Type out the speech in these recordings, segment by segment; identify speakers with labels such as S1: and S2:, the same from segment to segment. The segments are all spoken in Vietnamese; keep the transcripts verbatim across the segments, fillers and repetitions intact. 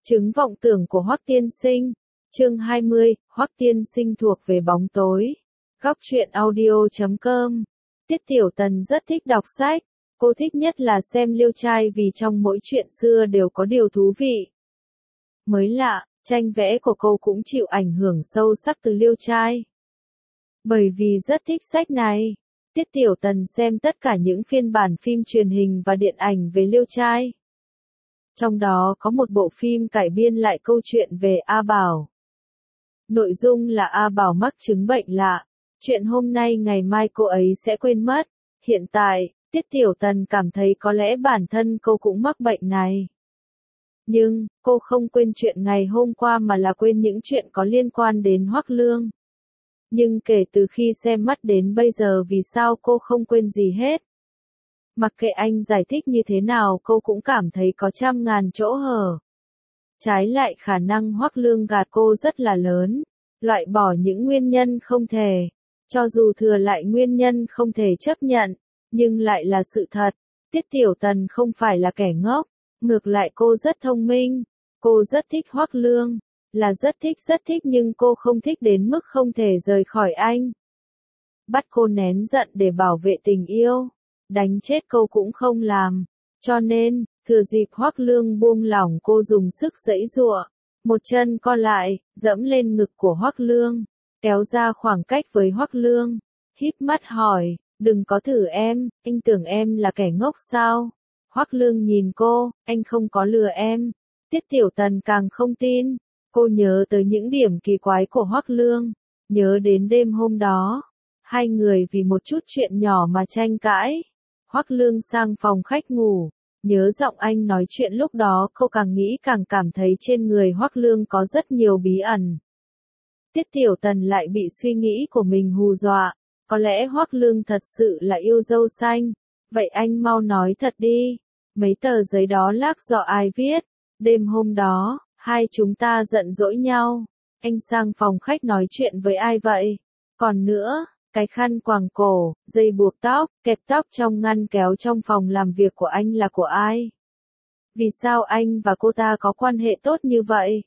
S1: Chứng vọng tưởng của Hoắc Tiên Sinh. Chương hai mươi, Hoắc Tiên Sinh thuộc về bóng tối. Góc truyện audio chấm com. Tiết Tiểu Tần rất thích đọc sách, cô thích nhất là xem liêu trai vì trong mỗi chuyện xưa đều có điều thú vị. Mới lạ, tranh vẽ của cô cũng chịu ảnh hưởng sâu sắc từ liêu trai. Bởi vì rất thích sách này, Tiết Tiểu Tần xem tất cả những phiên bản phim truyền hình và điện ảnh về liêu trai. Trong đó có một bộ phim cải biên lại câu chuyện về A Bảo. Nội dung là A Bảo mắc chứng bệnh lạ, chuyện hôm nay ngày mai cô ấy sẽ quên mất. Hiện tại, Tiết Tiểu Tần cảm thấy có lẽ bản thân cô cũng mắc bệnh này. Nhưng, cô không quên chuyện ngày hôm qua mà là quên những chuyện có liên quan đến Hoắc Lương. Nhưng kể từ khi xem mắt đến bây giờ vì sao cô không quên gì hết. Mặc kệ anh giải thích như thế nào cô cũng cảm thấy có trăm ngàn chỗ hở. Trái lại khả năng Hoắc Lương gạt cô rất là lớn, loại bỏ những nguyên nhân không thể. Cho dù thừa lại nguyên nhân không thể chấp nhận, nhưng lại là sự thật. Tiết Tiểu Tần không phải là kẻ ngốc, ngược lại cô rất thông minh. Cô rất thích Hoắc Lương, là rất thích rất thích nhưng cô không thích đến mức không thể rời khỏi anh. Bắt cô nén giận để bảo vệ tình yêu, đánh chết cô cũng không làm. Cho nên, thừa dịp Hoắc Lương buông lỏng cô dùng sức giãy giụa, một chân co lại, dẫm lên ngực của Hoắc Lương, kéo ra khoảng cách với Hoắc Lương, híp mắt hỏi, đừng có thử em, anh tưởng em là kẻ ngốc sao? Hoắc Lương nhìn cô, anh không có lừa em. Tiết Tiểu Tần càng không tin, cô nhớ tới những điểm kỳ quái của Hoắc Lương, nhớ đến đêm hôm đó, hai người vì một chút chuyện nhỏ mà tranh cãi. Hoắc Lương sang phòng khách ngủ, nhớ giọng anh nói chuyện lúc đó cô càng nghĩ càng cảm thấy trên người Hoắc Lương có rất nhiều bí ẩn. Tiết Tiểu Tần lại bị suy nghĩ của mình hù dọa, có lẽ Hoắc Lương thật sự là yêu dâu xanh, vậy anh mau nói thật đi, mấy tờ giấy đó lác do ai viết, đêm hôm đó, hai chúng ta giận dỗi nhau, anh sang phòng khách nói chuyện với ai vậy, còn nữa, cái khăn quàng cổ, dây buộc tóc, kẹp tóc trong ngăn kéo trong phòng làm việc của anh là của ai? Vì sao anh và cô ta có quan hệ tốt như vậy?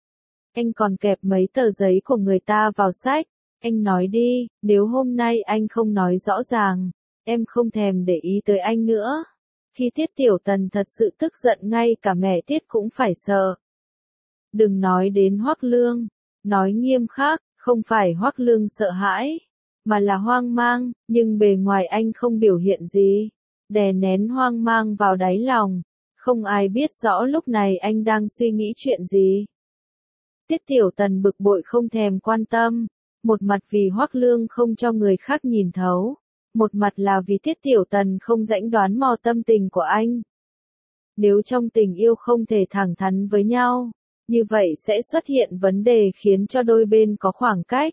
S1: Anh còn kẹp mấy tờ giấy của người ta vào sách, anh nói đi, nếu hôm nay anh không nói rõ ràng, em không thèm để ý tới anh nữa. Khi Tiết Tiểu Tần thật sự tức giận ngay cả mẹ Tiết cũng phải sợ. Đừng nói đến Hoắc Lương, nói nghiêm khắc, không phải Hoắc Lương sợ hãi, mà là hoang mang, nhưng bề ngoài anh không biểu hiện gì, đè nén hoang mang vào đáy lòng, không ai biết rõ lúc này anh đang suy nghĩ chuyện gì. Tiết Tiểu Tần bực bội không thèm quan tâm, một mặt vì Hoắc Lương không cho người khác nhìn thấu, một mặt là vì Tiết Tiểu Tần không rãnh đoán mò tâm tình của anh. Nếu trong tình yêu không thể thẳng thắn với nhau, như vậy sẽ xuất hiện vấn đề khiến cho đôi bên có khoảng cách.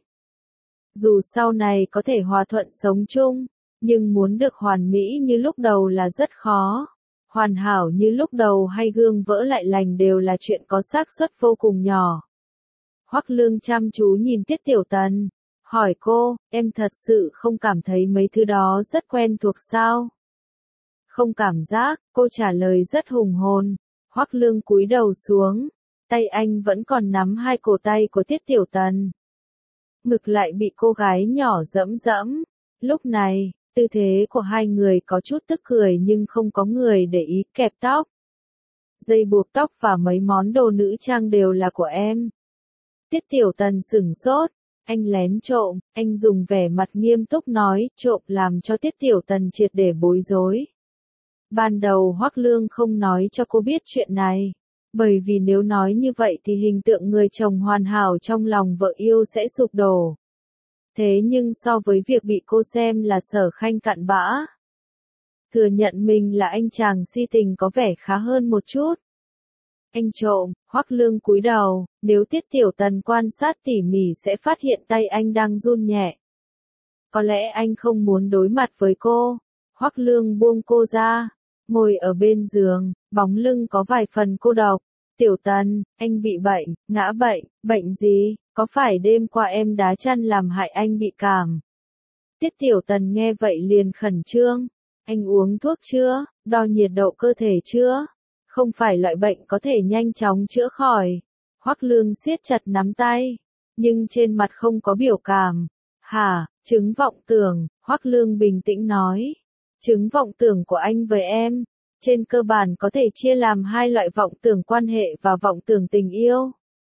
S1: Dù sau này có thể hòa thuận sống chung, nhưng muốn được hoàn mỹ như lúc đầu là rất khó. Hoàn hảo như lúc đầu hay gương vỡ lại lành đều là chuyện có xác suất vô cùng nhỏ. Hoắc Lương chăm chú nhìn Tiết Tiểu Tần, hỏi cô, em thật sự không cảm thấy mấy thứ đó rất quen thuộc sao? Không cảm giác, cô trả lời rất hùng hồn. Hoắc Lương cúi đầu xuống, tay anh vẫn còn nắm hai cổ tay của Tiết Tiểu Tần. Ngực lại bị cô gái nhỏ dẫm dẫm. Lúc này, tư thế của hai người có chút tức cười nhưng không có người để ý. Kẹp tóc, dây buộc tóc và mấy món đồ nữ trang đều là của em. Tiết Tiểu Tần sửng sốt, anh lén trộm, anh dùng vẻ mặt nghiêm túc nói, trộm làm cho Tiết Tiểu Tần triệt để bối rối. Ban đầu Hoắc Lương không nói cho cô biết chuyện này, bởi vì nếu nói như vậy thì hình tượng người chồng hoàn hảo trong lòng vợ yêu sẽ sụp đổ. Thế nhưng so với việc bị cô xem là Sở Khanh cặn bã, thừa nhận mình là anh chàng si tình có vẻ khá hơn một chút. Anh trộm, Hoắc Lương cúi đầu, nếu Tiết Tiểu Tần quan sát tỉ mỉ sẽ phát hiện tay anh đang run nhẹ. Có lẽ anh không muốn đối mặt với cô. Hoắc Lương buông cô ra, ngồi ở bên giường, bóng lưng có vài phần cô độc. Tiểu Tần, anh bị bệnh, ngã bệnh, bệnh gì, có phải đêm qua em đá chăn làm hại anh bị cảm? Tiết Tiểu Tần nghe vậy liền khẩn trương, anh uống thuốc chưa, đo nhiệt độ cơ thể chưa? không phải loại bệnh có thể nhanh chóng chữa khỏi. Hoắc Lương siết chặt nắm tay, nhưng trên mặt không có biểu cảm. Hả, chứng vọng tưởng, Hoắc Lương bình tĩnh nói. Chứng vọng tưởng của anh với em, trên cơ bản có thể chia làm hai loại vọng tưởng quan hệ và vọng tưởng tình yêu.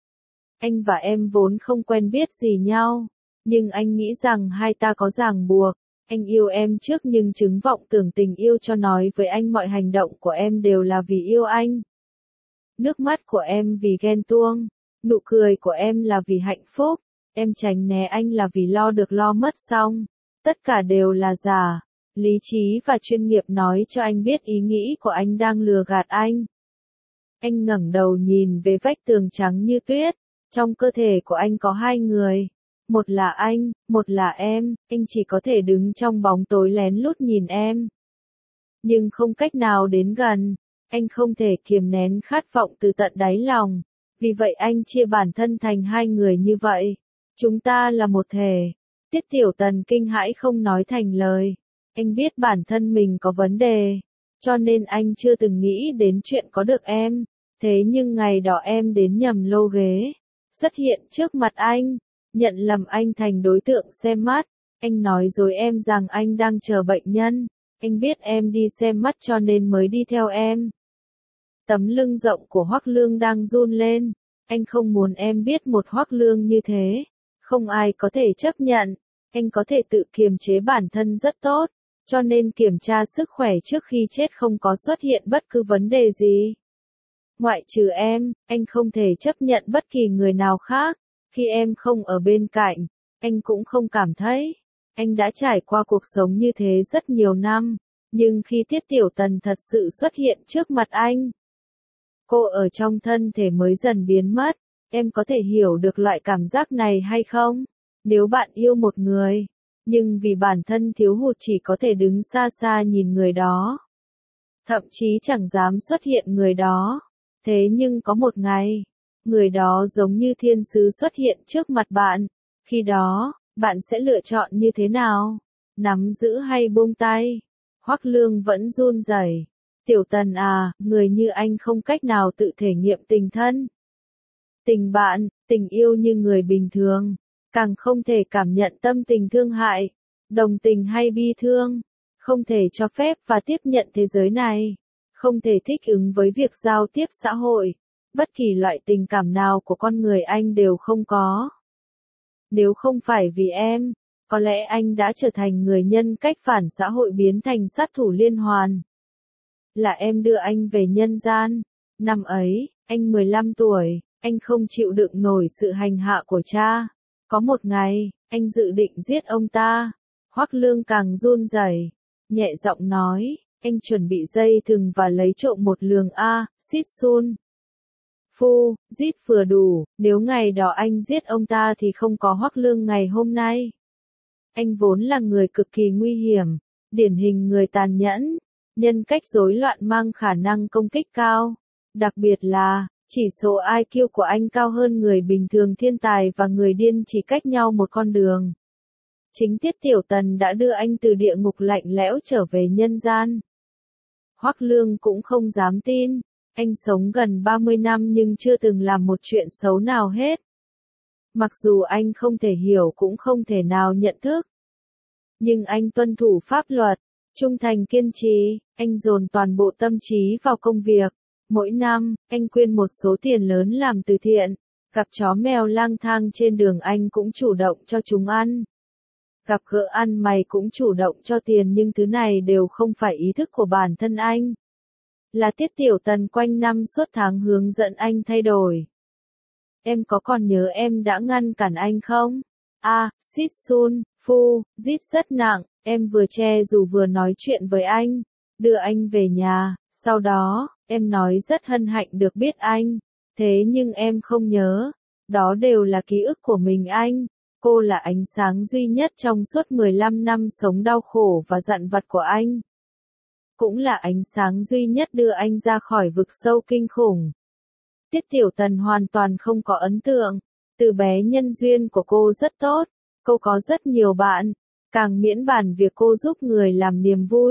S1: Anh và em vốn không quen biết gì nhau, nhưng anh nghĩ rằng hai ta có ràng buộc. Anh yêu em trước nhưng chứng vọng tưởng tình yêu cho nói với anh mọi hành động của em đều là vì yêu anh. Nước mắt của em vì ghen tuông, nụ cười của em là vì hạnh phúc, em tránh né anh là vì lo được lo mất xong. Tất cả đều là giả. Lý trí và chuyên nghiệp nói cho anh biết ý nghĩ của anh đang lừa gạt anh. Anh ngẩng đầu nhìn về vách tường trắng như tuyết. Trong cơ thể của anh có hai người. Một là anh, một là em, anh chỉ có thể đứng trong bóng tối lén lút nhìn em. Nhưng không cách nào đến gần, anh không thể kiềm nén khát vọng từ tận đáy lòng. Vì vậy anh chia bản thân thành hai người như vậy. Chúng ta là một thể. Tiết Tiểu Tần kinh hãi không nói thành lời. Anh biết bản thân mình có vấn đề, cho nên anh chưa từng nghĩ đến chuyện có được em. Thế nhưng ngày đó em đến nhầm lô ghế, xuất hiện trước mặt anh, nhận lầm anh thành đối tượng xem mắt. Anh nói dối em rằng anh đang chờ bệnh nhân. Anh biết em đi xem mắt cho nên mới đi theo em. Tấm lưng rộng của Hoắc Lương đang run lên. Anh không muốn em biết một Hoắc Lương như thế. Không ai có thể chấp nhận. Anh có thể tự kiềm chế bản thân rất tốt. Cho nên kiểm tra sức khỏe trước khi chết không có xuất hiện bất cứ vấn đề gì. Ngoại trừ em, anh không thể chấp nhận bất kỳ người nào khác. Khi em không ở bên cạnh, anh cũng không cảm thấy. Anh đã trải qua cuộc sống như thế rất nhiều năm. Nhưng khi Tiết Tiểu Tần thật sự xuất hiện trước mặt anh, cô ở trong thân thể mới dần biến mất. Em có thể hiểu được loại cảm giác này hay không? Nếu bạn yêu một người, nhưng vì bản thân thiếu hụt chỉ có thể đứng xa xa nhìn người đó. Thậm chí chẳng dám xuất hiện người đó. Thế nhưng có một ngày, người đó giống như thiên sứ xuất hiện trước mặt bạn. Khi đó, bạn sẽ lựa chọn như thế nào? Nắm giữ hay buông tay? Hoắc Lương vẫn run rẩy. Tiểu Tần à, người như anh không cách nào tự thể nghiệm tình thân. Tình bạn, tình yêu như người bình thường. Càng không thể cảm nhận tâm tình thương hại, đồng tình hay bi thương. Không thể cho phép và tiếp nhận thế giới này. Không thể thích ứng với việc giao tiếp xã hội. Bất kỳ loại tình cảm nào của con người anh đều không có. Nếu không phải vì em, có lẽ anh đã trở thành người nhân cách phản xã hội biến thành sát thủ liên hoàn. Là em đưa anh về nhân gian. Năm ấy, anh mười lăm tuổi, anh không chịu đựng nổi sự hành hạ của cha. Có một ngày, anh dự định giết ông ta. Hoắc Lương càng run rẩy, nhẹ giọng nói, anh chuẩn bị dây thừng và lấy trộm một lường A, xít sun. Phu, giết vừa đủ, nếu ngày đó anh giết ông ta thì không có Hoắc Lương ngày hôm nay. Anh vốn là người cực kỳ nguy hiểm, điển hình người tàn nhẫn, nhân cách rối loạn mang khả năng công kích cao. Đặc biệt là, chỉ số i kiu của anh cao hơn người bình thường thiên tài và người điên chỉ cách nhau một con đường. Chính Tiết Tiểu Tần đã đưa anh từ địa ngục lạnh lẽo trở về nhân gian. Hoắc Lương cũng không dám tin, anh sống gần ba mươi năm nhưng chưa từng làm một chuyện xấu nào hết. Mặc dù anh không thể hiểu cũng không thể nào nhận thức. Nhưng anh tuân thủ pháp luật, trung thành kiên trì, anh dồn toàn bộ tâm trí vào công việc. Mỗi năm, anh quyên một số tiền lớn làm từ thiện. Gặp chó mèo lang thang trên đường anh cũng chủ động cho chúng ăn. Gặp gỡ ăn mày cũng chủ động cho tiền nhưng thứ này đều không phải ý thức của bản thân anh. Là Tiết Tiểu Tần quanh năm suốt tháng hướng dẫn anh thay đổi. Em có còn nhớ em đã ngăn cản anh không? A, xít sun, phu, rít rất nặng, em vừa che dù vừa nói chuyện với anh, đưa anh về nhà, sau đó, em nói rất hân hạnh được biết anh, thế nhưng em không nhớ, đó đều là ký ức của mình anh, cô là ánh sáng duy nhất trong suốt mười lăm năm sống đau khổ và dằn vặt của anh. Cũng là ánh sáng duy nhất đưa anh ra khỏi vực sâu kinh khủng. Tiết Tiểu Tần hoàn toàn không có ấn tượng. Từ bé nhân duyên của cô rất tốt. Cô có rất nhiều bạn. Càng miễn bàn việc cô giúp người làm niềm vui.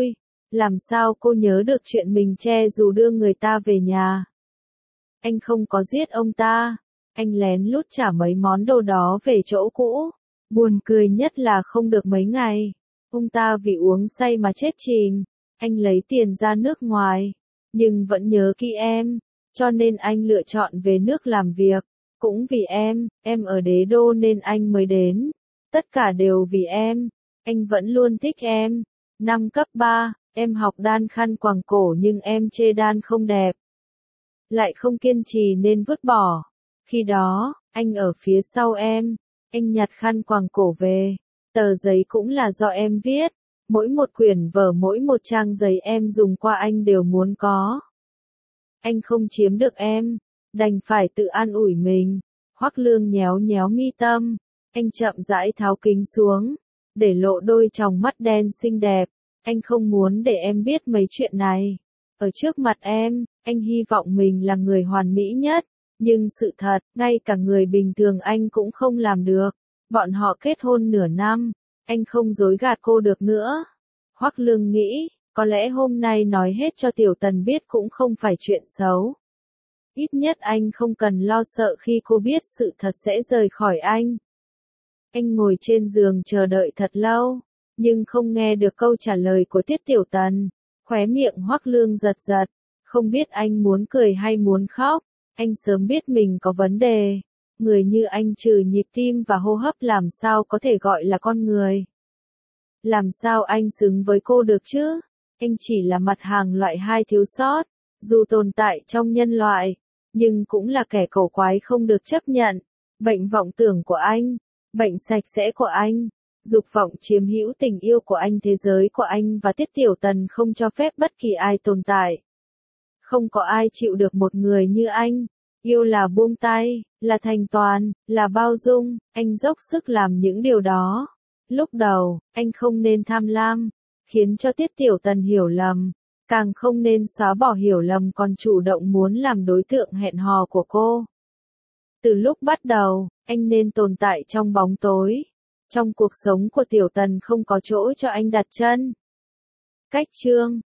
S1: Làm sao cô nhớ được chuyện mình che dù đưa người ta về nhà? Anh không có giết ông ta. Anh lén lút trả mấy món đồ đó về chỗ cũ. Buồn cười nhất là không được mấy ngày, ông ta vì uống say mà chết chìm. Anh lấy tiền ra nước ngoài, nhưng vẫn nhớ kỹ em, cho nên anh lựa chọn về nước làm việc. Cũng vì em, em ở đế đô nên anh mới đến. Tất cả đều vì em, anh vẫn luôn thích em. Năm cấp ba, em học đan khăn quàng cổ nhưng em chê đan không đẹp. Lại không kiên trì nên vứt bỏ. Khi đó, anh ở phía sau em, anh nhặt khăn quàng cổ về. Tờ giấy cũng là do em viết. Mỗi một quyển vở mỗi một trang giấy em dùng qua anh đều muốn có. Anh không chiếm được em, đành phải tự an ủi mình. Hoắc Lương nhéo nhéo mi tâm, anh chậm rãi tháo kính xuống, để lộ đôi tròng mắt đen xinh đẹp. Anh không muốn để em biết mấy chuyện này. Ở trước mặt em, anh hy vọng mình là người hoàn mỹ nhất. Nhưng sự thật, ngay cả người bình thường anh cũng không làm được. Bọn họ kết hôn nửa năm, anh không dối gạt cô được nữa. Hoắc Lương nghĩ, có lẽ hôm nay nói hết cho Tiểu Tần biết cũng không phải chuyện xấu. Ít nhất anh không cần lo sợ khi cô biết sự thật sẽ rời khỏi anh. Anh ngồi trên giường chờ đợi thật lâu, nhưng không nghe được câu trả lời của Tiết Tiểu Tần. Khóe miệng Hoắc Lương giật giật, không biết anh muốn cười hay muốn khóc. Anh sớm biết mình có vấn đề. Người như anh trừ nhịp tim và hô hấp làm sao có thể gọi là con người. Làm sao anh xứng với cô được chứ? Anh chỉ là mặt hàng loại hai thiếu sót, dù tồn tại trong nhân loại, nhưng cũng là kẻ cổ quái không được chấp nhận. Bệnh vọng tưởng của anh, bệnh sạch sẽ của anh, dục vọng chiếm hữu tình yêu của anh, thế giới của anh và Tiết Tiểu Tần không cho phép bất kỳ ai tồn tại. Không có ai chịu được một người như anh. Yêu là buông tay, là thành toàn, là bao dung, anh dốc sức làm những điều đó. Lúc đầu, anh không nên tham lam, khiến cho Tiết Tiểu Tần hiểu lầm, càng không nên xóa bỏ hiểu lầm còn chủ động muốn làm đối tượng hẹn hò của cô. Từ lúc bắt đầu, anh nên tồn tại trong bóng tối. Trong cuộc sống của Tiểu Tần không có chỗ cho anh đặt chân. Cách chương